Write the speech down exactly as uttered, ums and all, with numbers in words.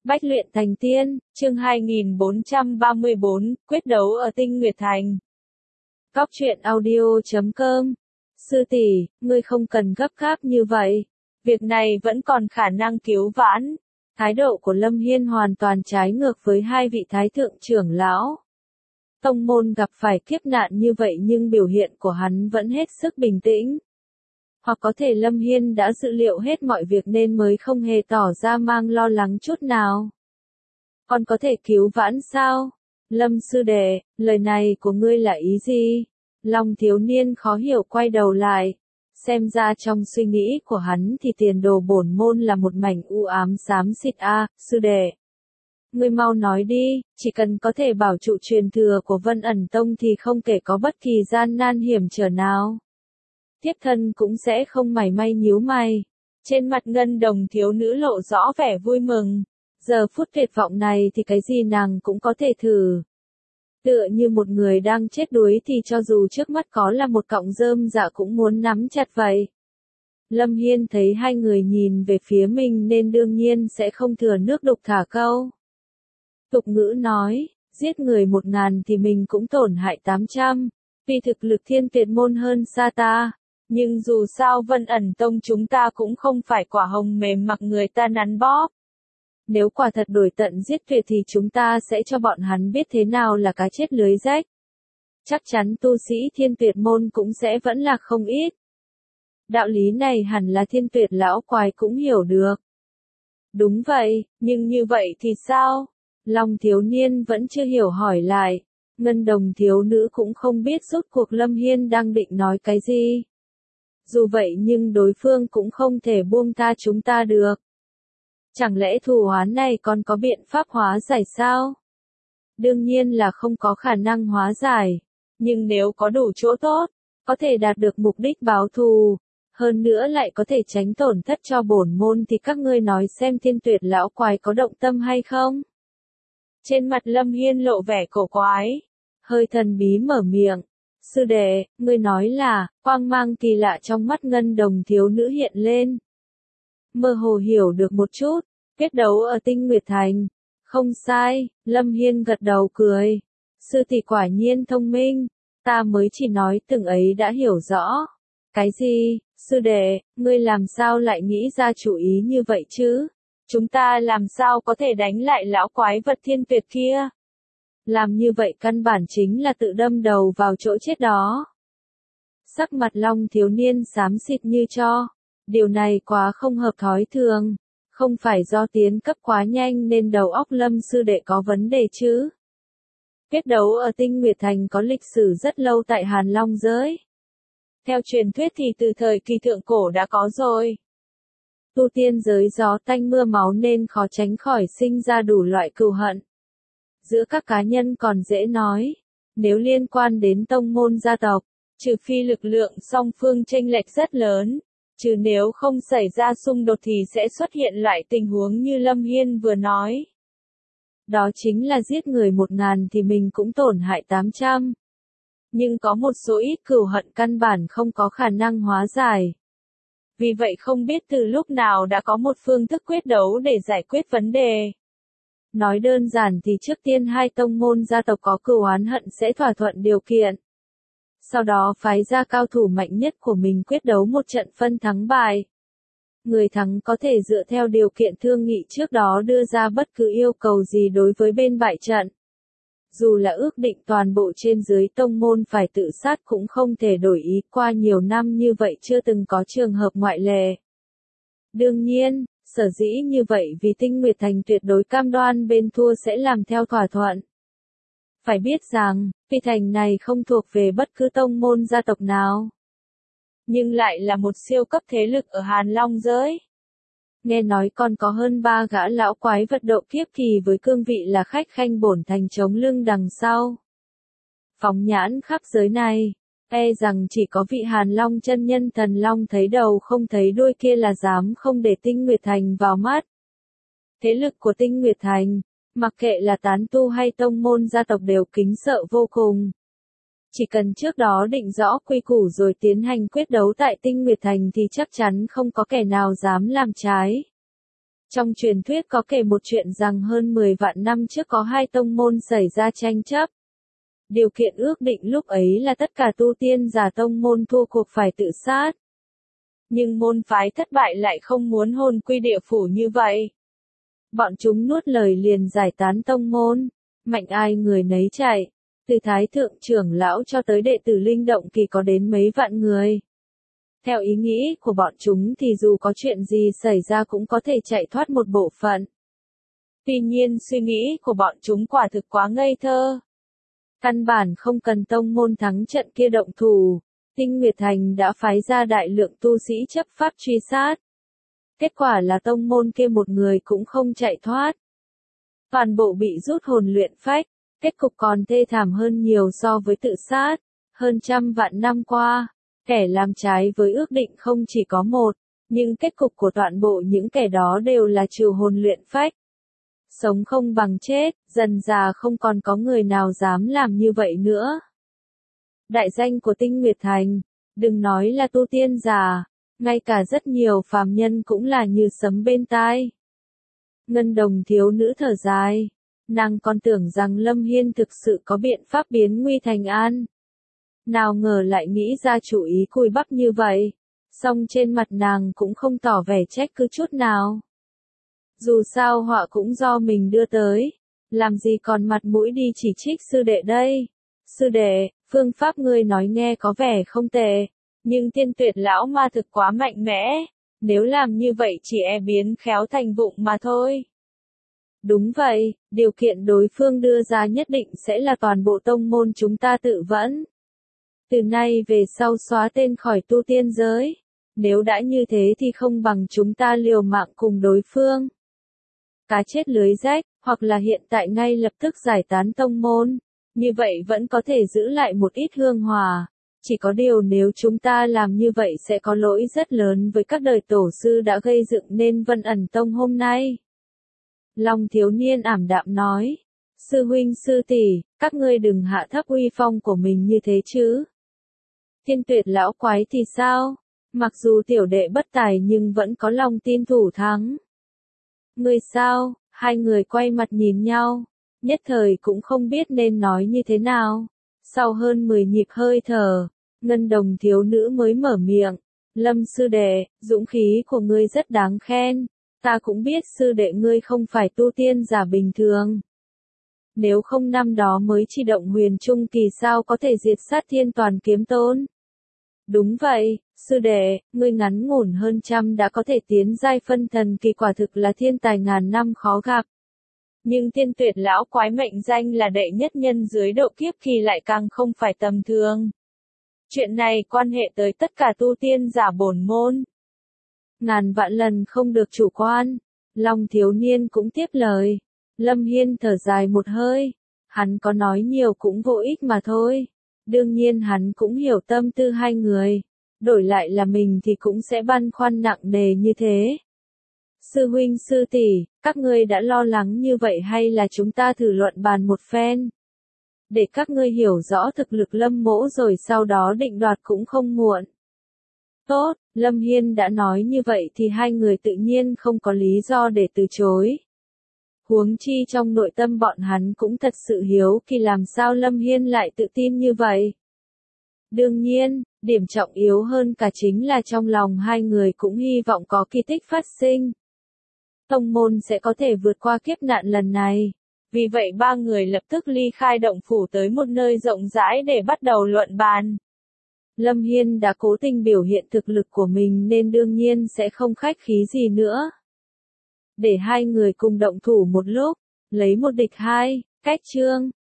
Bách luyện thành tiên, chương hai nghìn bốn trăm ba mươi bốn, quyết đấu ở Tinh Nguyệt Thành. Góc truyện audio chấm com. Sư tỷ, ngươi không cần gấp gáp như vậy. Việc này vẫn còn khả năng cứu vãn. Thái độ của Lâm Hiên hoàn toàn trái ngược với hai vị thái thượng trưởng lão. Tông môn gặp phải kiếp nạn như vậy nhưng biểu hiện của hắn vẫn hết sức bình tĩnh. Hoặc có thể Lâm Hiên đã dự liệu hết mọi việc nên mới không hề tỏ ra mang lo lắng chút nào. Còn có thể cứu vãn sao? Lâm sư đệ, lời này của ngươi là ý gì? Long thiếu niên khó hiểu quay đầu lại. Xem ra trong suy nghĩ của hắn thì tiền đồ bổn môn là một mảnh u ám xám xịt a, sư đệ. Ngươi mau nói đi, chỉ cần có thể bảo trụ truyền thừa của Vân ẩn tông thì không kể có bất kỳ gian nan hiểm trở nào. Tiếp thân cũng sẽ không mảy may nhíu mày. Trên mặt ngân đồng thiếu nữ lộ rõ vẻ vui mừng. Giờ phút tuyệt vọng này thì cái gì nàng cũng có thể thử. Tựa như một người đang chết đuối thì cho dù trước mắt có là một cọng rơm dạ cũng muốn nắm chặt vậy. Lâm Hiên thấy hai người nhìn về phía mình nên đương nhiên sẽ không thừa nước đục thả câu. Tục ngữ nói, giết người một ngàn thì mình cũng tổn hại tám trăm, vì thực lực thiên tuyệt môn hơn xa ta. Nhưng dù sao Vân ẩn tông chúng ta cũng không phải quả hồng mềm mặc người ta nắn bóp. Nếu quả thật đổi tận giết tuyệt thì chúng ta sẽ cho bọn hắn biết thế nào là cá chết lưới rách. Chắc chắn tu sĩ thiên tuyệt môn cũng sẽ vẫn là không ít. Đạo lý này hẳn là thiên tuyệt lão quái cũng hiểu được. Đúng vậy, nhưng như vậy thì sao? Long thiếu niên vẫn chưa hiểu hỏi lại. Ngân đồng thiếu nữ cũng không biết rốt cuộc Lâm Hiên đang định nói cái gì. Dù vậy nhưng đối phương cũng không thể buông tha chúng ta được. Chẳng lẽ thù oán này còn có biện pháp hóa giải sao? Đương nhiên là không có khả năng hóa giải. Nhưng nếu có đủ chỗ tốt, có thể đạt được mục đích báo thù, hơn nữa lại có thể tránh tổn thất cho bổn môn thì các ngươi nói xem thiên tuyệt lão quái có động tâm hay không? Trên mặt Lâm Hiên lộ vẻ cổ quái, hơi thần bí mở miệng. Sư đệ, ngươi nói là, quang mang kỳ lạ trong mắt ngân đồng thiếu nữ hiện lên. Mơ hồ hiểu được một chút, quyết đấu ở Tinh Nguyệt Thành. Không sai, Lâm Hiên gật đầu cười. Sư tỷ quả nhiên thông minh, ta mới chỉ nói từng ấy đã hiểu rõ. Cái gì, sư đệ, ngươi làm sao lại nghĩ ra chủ ý như vậy chứ? Chúng ta làm sao có thể đánh lại lão quái vật thiên tuyệt kia? Làm như vậy căn bản chính là tự đâm đầu vào chỗ chết đó. Sắc mặt Long thiếu niên xám xịt như tro. Điều này quá không hợp thói thường. Không phải do tiến cấp quá nhanh nên đầu óc Lâm sư đệ có vấn đề chứ. Quyết đấu ở Tinh Nguyệt Thành có lịch sử rất lâu tại Hàn Long giới. Theo truyền thuyết thì từ thời kỳ thượng cổ đã có rồi. Tu tiên giới gió tanh mưa máu nên khó tránh khỏi sinh ra đủ loại cừu hận. Giữa các cá nhân còn dễ nói, nếu liên quan đến tông môn gia tộc, trừ phi lực lượng song phương chênh lệch rất lớn, trừ nếu không xảy ra xung đột thì sẽ xuất hiện loại tình huống như Lâm Hiên vừa nói. Đó chính là giết người một ngàn thì mình cũng tổn hại tám trăm. Nhưng có một số ít cừu hận căn bản không có khả năng hóa giải. Vì vậy không biết từ lúc nào đã có một phương thức quyết đấu để giải quyết vấn đề. Nói đơn giản thì trước tiên hai tông môn gia tộc có cừu oán hận sẽ thỏa thuận điều kiện. Sau đó phái ra cao thủ mạnh nhất của mình quyết đấu một trận phân thắng bại. Người thắng có thể dựa theo điều kiện thương nghị trước đó đưa ra bất cứ yêu cầu gì đối với bên bại trận. Dù là ước định toàn bộ trên dưới tông môn phải tự sát cũng không thể đổi ý, qua nhiều năm như vậy chưa từng có trường hợp ngoại lệ. Đương nhiên, sở dĩ như vậy vì Tinh Nguyệt Thành tuyệt đối cam đoan bên thua sẽ làm theo thỏa thuận. Phải biết rằng, phi thành này không thuộc về bất cứ tông môn gia tộc nào. Nhưng lại là một siêu cấp thế lực ở Hàn Long giới. Nghe nói còn có hơn ba gã lão quái vật độ kiếp kỳ với cương vị là khách khanh bổn thành chống lưng đằng sau. Phóng nhãn khắp giới này, e rằng chỉ có vị Hàn Long chân nhân thần long thấy đầu không thấy đuôi kia là dám không để Tinh Nguyệt Thành vào mắt. Thế lực của Tinh Nguyệt Thành, mặc kệ là tán tu hay tông môn gia tộc đều kính sợ vô cùng. Chỉ cần trước đó định rõ quy củ rồi tiến hành quyết đấu tại Tinh Nguyệt Thành thì chắc chắn không có kẻ nào dám làm trái. Trong truyền thuyết có kể một chuyện rằng hơn mười vạn năm trước có hai tông môn xảy ra tranh chấp. Điều kiện ước định lúc ấy là tất cả tu tiên giả tông môn thua cuộc phải tự sát. Nhưng môn phái thất bại lại không muốn hồn quy địa phủ như vậy. Bọn chúng nuốt lời liền giải tán tông môn, mạnh ai người nấy chạy. Từ thái thượng trưởng lão cho tới đệ tử linh động kỳ có đến mấy vạn người. Theo ý nghĩ của bọn chúng thì dù có chuyện gì xảy ra cũng có thể chạy thoát một bộ phận. Tuy nhiên suy nghĩ của bọn chúng quả thực quá ngây thơ. Căn bản không cần tông môn thắng trận kia động thủ, Tinh Nguyệt Thành đã phái ra đại lượng tu sĩ chấp pháp truy sát. Kết quả là tông môn kia một người cũng không chạy thoát. Toàn bộ bị rút hồn luyện phách, kết cục còn thê thảm hơn nhiều so với tự sát. Hơn trăm vạn năm qua, kẻ làm trái với ước định không chỉ có một, nhưng kết cục của toàn bộ những kẻ đó đều là trừ hồn luyện phách. Sống không bằng chết, dần già không còn có người nào dám làm như vậy nữa. Đại danh của Tinh Nguyệt Thành, đừng nói là tu tiên giả, ngay cả rất nhiều phàm nhân cũng là như sấm bên tai. Ngân Đồng thiếu nữ thở dài, nàng còn tưởng rằng Lâm Hiên thực sự có biện pháp biến nguy thành an. Nào ngờ lại nghĩ ra chủ ý cùi bắp như vậy, song trên mặt nàng cũng không tỏ vẻ trách cứ chút nào. Dù sao họa cũng do mình đưa tới, làm gì còn mặt mũi đi chỉ trích sư đệ đây. Sư đệ, phương pháp ngươi nói nghe có vẻ không tệ, nhưng Thiên Tuyệt lão ma thực quá mạnh mẽ, nếu làm như vậy chỉ e biến khéo thành vụng mà thôi. Đúng vậy, điều kiện đối phương đưa ra nhất định sẽ là toàn bộ tông môn chúng ta tự vẫn. Từ nay về sau xóa tên khỏi tu tiên giới, nếu đã như thế thì không bằng chúng ta liều mạng cùng đối phương. Cá chết lưới rách, hoặc là hiện tại ngay lập tức giải tán tông môn, như vậy vẫn có thể giữ lại một ít hương hòa. Chỉ có điều nếu chúng ta làm như vậy sẽ có lỗi rất lớn với các đời tổ sư đã gây dựng nên Vân Ẩn Tông hôm nay. Long thiếu niên ảm đạm nói, sư huynh sư tỷ, các ngươi đừng hạ thấp uy phong của mình như thế chứ. Thiên Tuyệt lão quái thì sao? Mặc dù tiểu đệ bất tài nhưng vẫn có lòng tin thủ thắng. Ngươi sao? Hai người quay mặt nhìn nhau, nhất thời cũng không biết nên nói như thế nào. Sau hơn mười nhịp hơi thở, Ngân Đồng thiếu nữ mới mở miệng, Lâm sư đệ, dũng khí của ngươi rất đáng khen, ta cũng biết sư đệ ngươi không phải tu tiên giả bình thường. Nếu không năm đó mới chỉ động huyền trung kỳ sao có thể diệt sát Thiên Toàn Kiếm Tôn. Đúng vậy, sư đệ, ngươi ngắn ngủn hơn trăm đã có thể tiến giai phân thần kỳ quả thực là thiên tài ngàn năm khó gặp. Nhưng Thiên Tuyệt lão quái mệnh danh là đệ nhất nhân dưới độ kiếp kỳ lại càng không phải tầm thường. Chuyện này quan hệ tới tất cả tu tiên giả bổn môn. Ngàn vạn lần không được chủ quan. Long thiếu niên cũng tiếp lời. Lâm Hiên thở dài một hơi. Hắn có nói nhiều cũng vô ích mà thôi. Đương nhiên hắn cũng hiểu tâm tư hai người. Đổi lại là mình thì cũng sẽ băn khoăn nặng nề như thế. Sư huynh sư tỷ, các ngươi đã lo lắng như vậy hay là chúng ta thử luận bàn một phen? Để các ngươi hiểu rõ thực lực Lâm mỗ rồi sau đó định đoạt cũng không muộn. Tốt, Lâm Hiên đã nói như vậy thì hai người tự nhiên không có lý do để từ chối. Huống chi trong nội tâm bọn hắn cũng thật sự hiếu kỳ làm sao Lâm Hiên lại tự tin như vậy. Đương nhiên, điểm trọng yếu hơn cả chính là trong lòng hai người cũng hy vọng có kỳ tích phát sinh. Tông môn sẽ có thể vượt qua kiếp nạn lần này. Vì vậy ba người lập tức ly khai động phủ tới một nơi rộng rãi để bắt đầu luận bàn. Lâm Hiên đã cố tình biểu hiện thực lực của mình nên đương nhiên sẽ không khách khí gì nữa. Để hai người cùng động thủ một lúc, lấy một địch hai, cách chương.